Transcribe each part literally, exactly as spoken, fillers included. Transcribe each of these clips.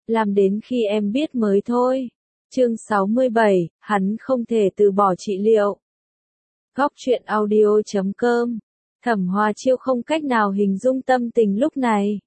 làm đến khi em biết mới thôi. Chương sáu mươi bảy, hắn không thể từ bỏ trị liệu. Góc truyện audio chấm com. Thẩm Hoa Chiêu không cách nào hình dung tâm tình lúc này.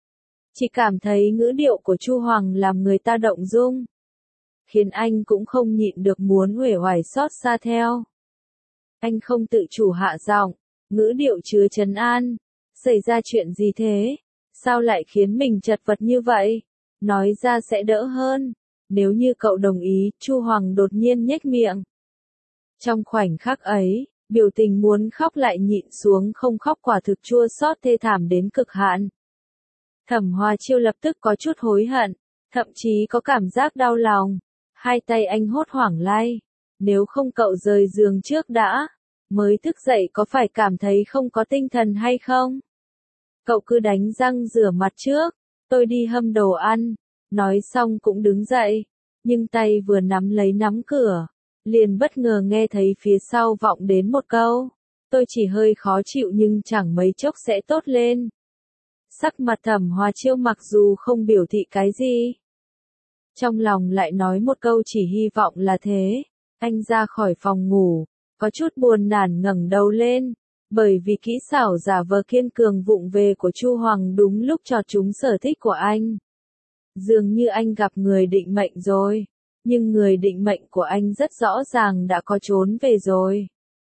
Chỉ cảm thấy ngữ điệu của Chu Hoàng làm người ta động dung, khiến anh cũng không nhịn được muốn uể oải xót xa theo. Anh không tự chủ hạ giọng, ngữ điệu chứa trấn an. Xảy ra chuyện gì thế? Sao lại khiến mình chật vật như vậy? Nói ra sẽ đỡ hơn. Nếu như cậu đồng ý, Chu Hoàng đột nhiên nhếch miệng. Trong khoảnh khắc ấy, biểu tình muốn khóc lại nhịn xuống không khóc quả thực chua xót thê thảm đến cực hạn. Thẩm Hoa Chiêu lập tức có chút hối hận, thậm chí có cảm giác đau lòng. Hai tay anh hốt hoảng lay. Nếu không cậu rời giường trước đã, mới thức dậy có phải cảm thấy không có tinh thần hay không? Cậu cứ đánh răng rửa mặt trước, tôi đi hâm đồ ăn. Nói xong cũng đứng dậy, nhưng tay vừa nắm lấy nắm cửa, liền bất ngờ nghe thấy phía sau vọng đến một câu. Tôi chỉ hơi khó chịu nhưng chẳng mấy chốc sẽ tốt lên. Sắc mặt Thẩm Hoa Chiêu mặc dù không biểu thị cái gì, trong lòng lại nói một câu chỉ hy vọng là thế. Anh ra khỏi phòng ngủ, có chút buồn nản ngẩng đầu lên, bởi vì kỹ xảo giả vờ kiên cường vụng về của Chu Hoàng đúng lúc chọt trúng sở thích của anh. Dường như anh gặp người định mệnh rồi, nhưng người định mệnh của anh rất rõ ràng đã có trốn về rồi.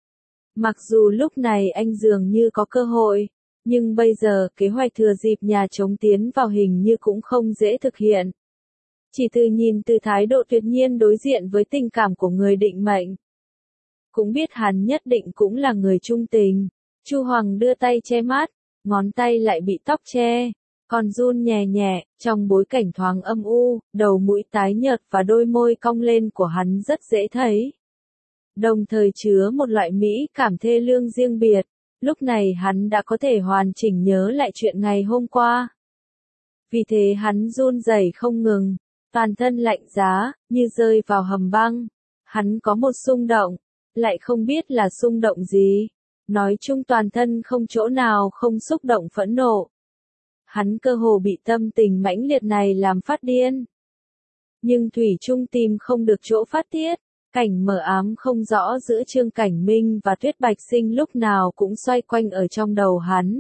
Mặc dù lúc này anh dường như có cơ hội, nhưng bây giờ kế hoạch thừa dịp nhà trống tiến vào hình như cũng không dễ thực hiện. Chỉ từ nhìn từ thái độ tuyệt nhiên đối diện với tình cảm của người định mệnh, cũng biết hắn nhất định cũng là người trung tình. Chu Hoàng đưa tay che mắt, ngón tay lại bị tóc che, còn run nhẹ nhẹ, trong bối cảnh thoáng âm u, đầu mũi tái nhợt và đôi môi cong lên của hắn rất dễ thấy. Đồng thời chứa một loại mỹ cảm thê lương riêng biệt, lúc này hắn đã có thể hoàn chỉnh nhớ lại chuyện ngày hôm qua. Vì thế hắn run rẩy không ngừng, toàn thân lạnh giá, như rơi vào hầm băng. Hắn có một xung động, lại không biết là xung động gì. Nói chung toàn thân không chỗ nào không xúc động phẫn nộ. Hắn cơ hồ bị tâm tình mãnh liệt này làm phát điên. Nhưng thủy chung tìm không được chỗ phát tiết, cảnh mờ ám không rõ giữa Trương Cảnh Minh và Tuyết Bạch Sinh lúc nào cũng xoay quanh ở trong đầu hắn.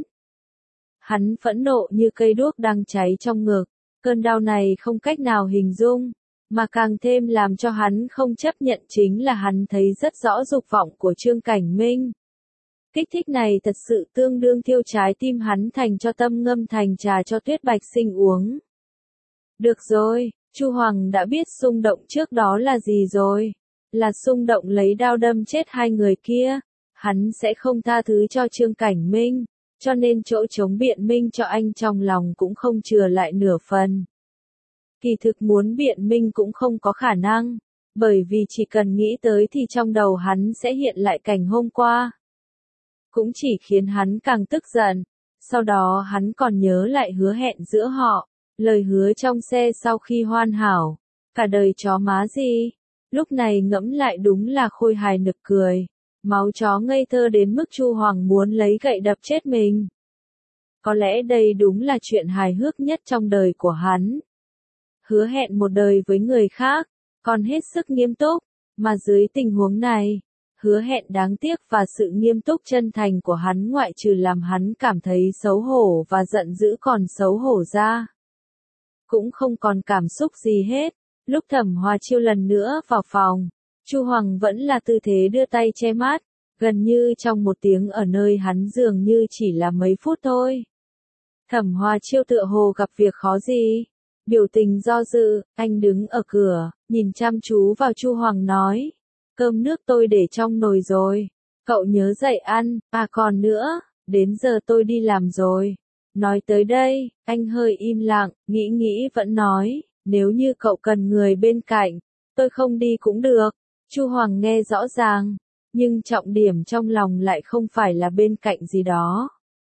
Hắn phẫn nộ như cây đuốc đang cháy trong ngực, cơn đau này không cách nào hình dung, mà càng thêm làm cho hắn không chấp nhận chính là hắn thấy rất rõ dục vọng của Trương Cảnh Minh. Kích thích này thật sự tương đương thiêu trái tim hắn thành cho tâm ngâm thành trà cho Tuyết Bạch Sinh uống. Được rồi, Chu Hoàng đã biết xung động trước đó là gì rồi. Là xung động lấy đao đâm chết hai người kia. Hắn sẽ không tha thứ cho Trương Cảnh Minh, cho nên chỗ chống biện minh cho anh trong lòng cũng không chừa lại nửa phần. Kỳ thực muốn biện minh cũng không có khả năng, bởi vì chỉ cần nghĩ tới thì trong đầu hắn sẽ hiện lại cảnh hôm qua. Cũng chỉ khiến hắn càng tức giận. Sau đó hắn còn nhớ lại hứa hẹn giữa họ, lời hứa trong xe sau khi hoàn hảo, cả đời chó má gì. Lúc này ngẫm lại đúng là khôi hài nực cười, máu chó ngây thơ đến mức Chu Hoàng muốn lấy gậy đập chết mình. Có lẽ đây đúng là chuyện hài hước nhất trong đời của hắn. Hứa hẹn một đời với người khác, còn hết sức nghiêm túc, mà dưới tình huống này, hứa hẹn đáng tiếc và sự nghiêm túc chân thành của hắn ngoại trừ làm hắn cảm thấy xấu hổ và giận dữ còn xấu hổ ra, cũng không còn cảm xúc gì hết. Lúc Thẩm Hoa Chiêu lần nữa vào phòng, Chu Hoàng vẫn là tư thế đưa tay che mắt, gần như trong một tiếng ở nơi hắn dường như chỉ là mấy phút thôi. Thẩm Hoa Chiêu tựa hồ gặp việc khó gì, biểu tình do dự, anh đứng ở cửa, nhìn chăm chú vào Chu Hoàng nói. Cơm nước tôi để trong nồi rồi, cậu nhớ dậy ăn, à còn nữa, đến giờ tôi đi làm rồi. Nói tới đây, anh hơi im lặng, nghĩ nghĩ vẫn nói, nếu như cậu cần người bên cạnh, tôi không đi cũng được. Chu Hoàng nghe rõ ràng, nhưng trọng điểm trong lòng lại không phải là bên cạnh gì đó,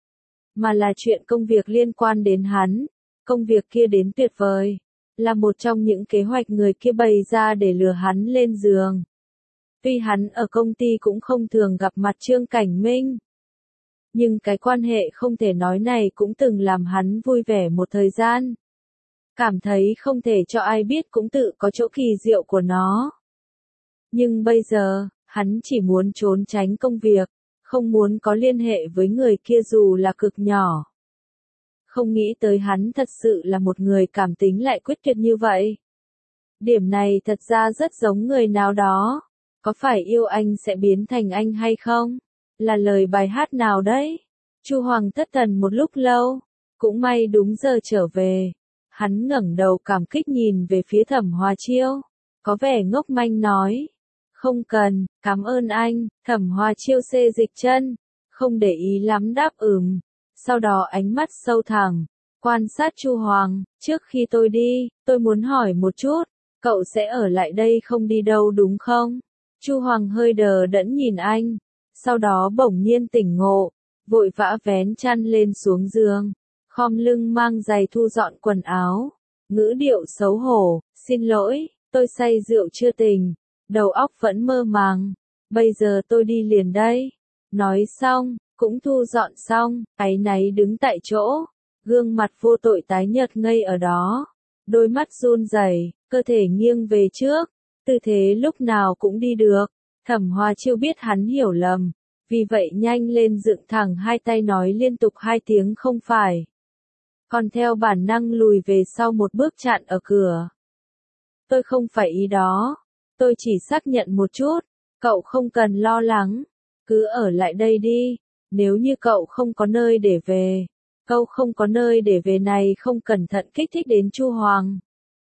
mà là chuyện công việc liên quan đến hắn. Công việc kia đến tuyệt vời, là một trong những kế hoạch người kia bày ra để lừa hắn lên giường. Tuy hắn ở công ty cũng không thường gặp mặt Trương Cảnh Minh, nhưng cái quan hệ không thể nói này cũng từng làm hắn vui vẻ một thời gian. cảm thấy không thể cho ai biết cũng tự có chỗ kỳ diệu của nó. Nhưng bây giờ, hắn chỉ muốn trốn tránh công việc, không muốn có liên hệ với người kia dù là cực nhỏ. Không nghĩ tới hắn thật sự là một người cảm tính lại quyết tuyệt như vậy. Điểm này thật ra rất giống người nào đó. Có phải yêu anh sẽ biến thành anh hay không? Là lời bài hát nào đấy? Chu Hoàng thất thần một lúc lâu, cũng may đúng giờ trở về. Hắn ngẩng đầu cảm kích nhìn về phía Thẩm Hoa Chiêu, có vẻ ngốc manh nói. Không cần, cảm ơn anh. Thẩm Hoa Chiêu xê dịch chân, không để ý lắm đáp ừm. Sau đó ánh mắt sâu thẳm, quan sát Chu Hoàng, trước khi tôi đi, tôi muốn hỏi một chút, cậu sẽ ở lại đây không đi đâu đúng không? Chu Hoàng hơi đờ đẫn nhìn anh, sau đó bỗng nhiên tỉnh ngộ, vội vã vén chăn lên xuống giường, khom lưng mang giày thu dọn quần áo, ngữ điệu xấu hổ, xin lỗi, tôi say rượu chưa tỉnh, đầu óc vẫn mơ màng, bây giờ tôi đi liền đây. Nói xong, cũng thu dọn xong, áy náy đứng tại chỗ, gương mặt vô tội tái nhợt ngây ở đó, đôi mắt run rẩy, cơ thể nghiêng về trước, tư thế lúc nào cũng đi được. Thẩm Hoa Chiêu biết hắn hiểu lầm, vì vậy nhanh lên dựng thẳng hai tay nói liên tục hai tiếng không phải. Còn theo bản năng lùi về sau một bước chặn ở cửa. Tôi không phải ý đó, tôi chỉ xác nhận một chút, cậu không cần lo lắng, cứ ở lại đây đi, nếu như cậu không có nơi để về. Câu không có nơi để về này không cẩn thận kích thích đến Chu Hoàng.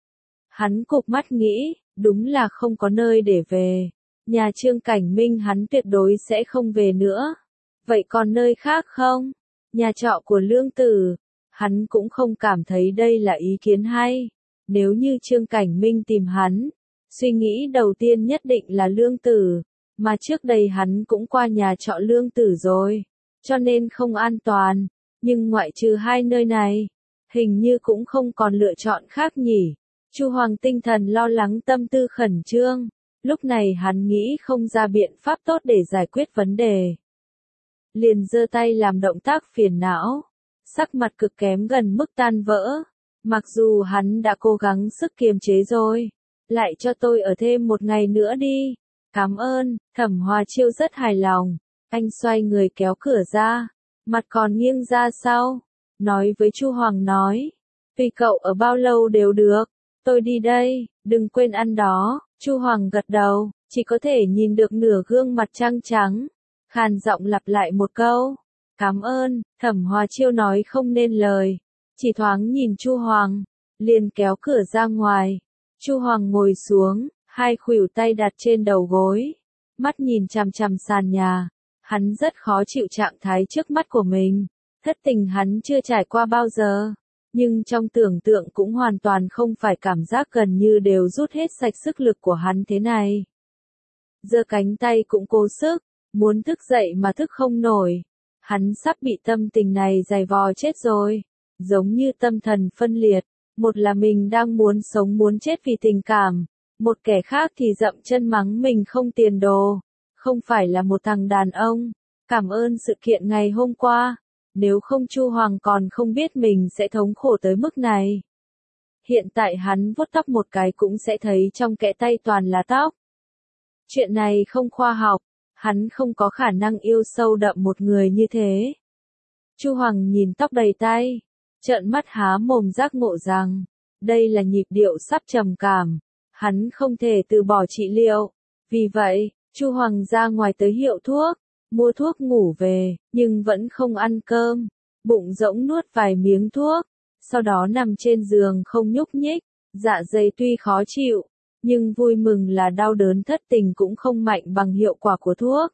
Hắn cụp mắt nghĩ, đúng là không có nơi để về. Nhà Trương Cảnh Minh hắn tuyệt đối sẽ không về nữa. Vậy còn nơi khác không? Nhà trọ của Lương Tử. Hắn cũng không cảm thấy đây là ý kiến hay. Nếu như Trương Cảnh Minh tìm hắn, suy nghĩ đầu tiên nhất định là Lương Tử. Mà trước đây hắn cũng qua nhà trọ Lương Tử rồi. Cho nên không an toàn. Nhưng ngoại trừ hai nơi này, hình như cũng không còn lựa chọn khác nhỉ. Chu Hoàng tinh thần lo lắng tâm tư khẩn trương. Lúc này hắn nghĩ không ra biện pháp tốt để giải quyết vấn đề. Liền giơ tay làm động tác phiền não. Sắc mặt cực kém gần mức tan vỡ. Mặc dù hắn đã cố gắng sức kiềm chế rồi. Lại cho tôi ở thêm một ngày nữa đi. Cảm ơn, Thẩm Hoa Chiêu rất hài lòng. Anh xoay người kéo cửa ra. Mặt còn nghiêng ra sau. Nói với Chu Hoàng nói. Tùy cậu ở bao lâu đều được. Tôi đi đây, đừng quên ăn đó. Chu Hoàng gật đầu, chỉ có thể nhìn được nửa gương mặt trắng trắng. Khàn giọng lặp lại một câu. Cảm ơn, Thẩm Hoa Chiêu nói không nên lời. Chỉ thoáng nhìn Chu Hoàng, liền kéo cửa ra ngoài. Chu Hoàng ngồi xuống, hai khuỷu tay đặt trên đầu gối. Mắt nhìn chằm chằm sàn nhà. Hắn rất khó chịu trạng thái trước mắt của mình. Thất tình hắn chưa trải qua bao giờ. Nhưng trong tưởng tượng cũng hoàn toàn không phải cảm giác gần như đều rút hết sạch sức lực của hắn thế này. Giơ cánh tay cũng cố sức, muốn thức dậy mà thức không nổi. Hắn sắp bị tâm tình này giày vò chết rồi. Giống như tâm thần phân liệt. Một là mình đang muốn sống muốn chết vì tình cảm. Một kẻ khác thì dậm chân mắng mình không tiền đồ. Không phải là một thằng đàn ông. Cảm ơn sự kiện ngày hôm qua. Nếu không Chu Hoàng còn không biết mình sẽ thống khổ tới mức này. Hiện tại hắn vuốt tóc một cái cũng sẽ thấy trong kẽ tay toàn là tóc. Chuyện này không khoa học. Hắn không có khả năng yêu sâu đậm một người như thế. Chu Hoàng nhìn tóc đầy tay. Trợn mắt há mồm giác ngộ rằng. Đây là nhịp điệu sắp trầm cảm. Hắn không thể từ bỏ trị liệu. Vì vậy, Chu Hoàng ra ngoài tới hiệu thuốc, mua thuốc ngủ về, nhưng vẫn không ăn cơm, bụng rỗng nuốt vài miếng thuốc, sau đó nằm trên giường không nhúc nhích, dạ dày tuy khó chịu, nhưng vui mừng là đau đớn thất tình cũng không mạnh bằng hiệu quả của thuốc.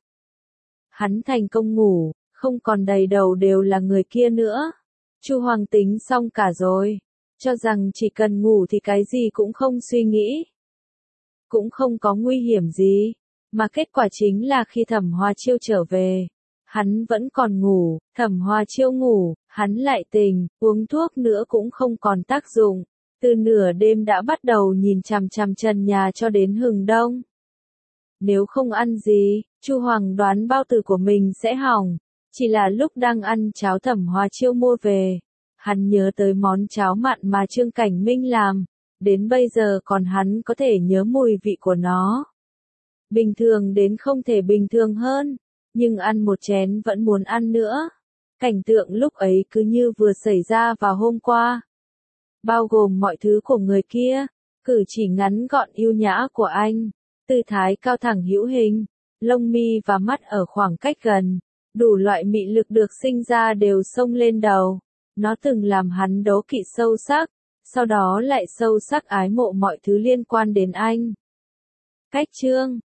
Hắn thành công ngủ, không còn đầy đầu đều là người kia nữa. Chu Hoàng tính xong cả rồi, cho rằng chỉ cần ngủ thì cái gì cũng không suy nghĩ, cũng không có nguy hiểm gì. Mà kết quả chính là khi Thẩm Hoa Chiêu trở về, hắn vẫn còn ngủ, Thẩm Hoa Chiêu ngủ, hắn lại tỉnh, uống thuốc nữa cũng không còn tác dụng. Từ nửa đêm đã bắt đầu nhìn chằm chằm trần nhà cho đến hừng đông. Nếu không ăn gì, Chu Hoàng đoán bao tử của mình sẽ hỏng. Chỉ là lúc đang ăn cháo Thẩm Hoa Chiêu mua về, Hắn nhớ tới món cháo mặn mà Trương Cảnh Minh làm, đến bây giờ còn hắn có thể nhớ mùi vị của nó. Bình thường đến không thể bình thường hơn, nhưng ăn một chén vẫn muốn ăn nữa. Cảnh tượng lúc ấy cứ như vừa xảy ra vào hôm qua. Bao gồm mọi thứ của người kia, cử chỉ ngắn gọn yêu nhã của anh, tư thái cao thẳng hữu hình, lông mi và mắt ở khoảng cách gần, đủ loại mị lực được sinh ra đều xông lên đầu. Nó từng làm hắn đố kỵ sâu sắc, sau đó lại sâu sắc ái mộ mọi thứ liên quan đến anh. Cách chương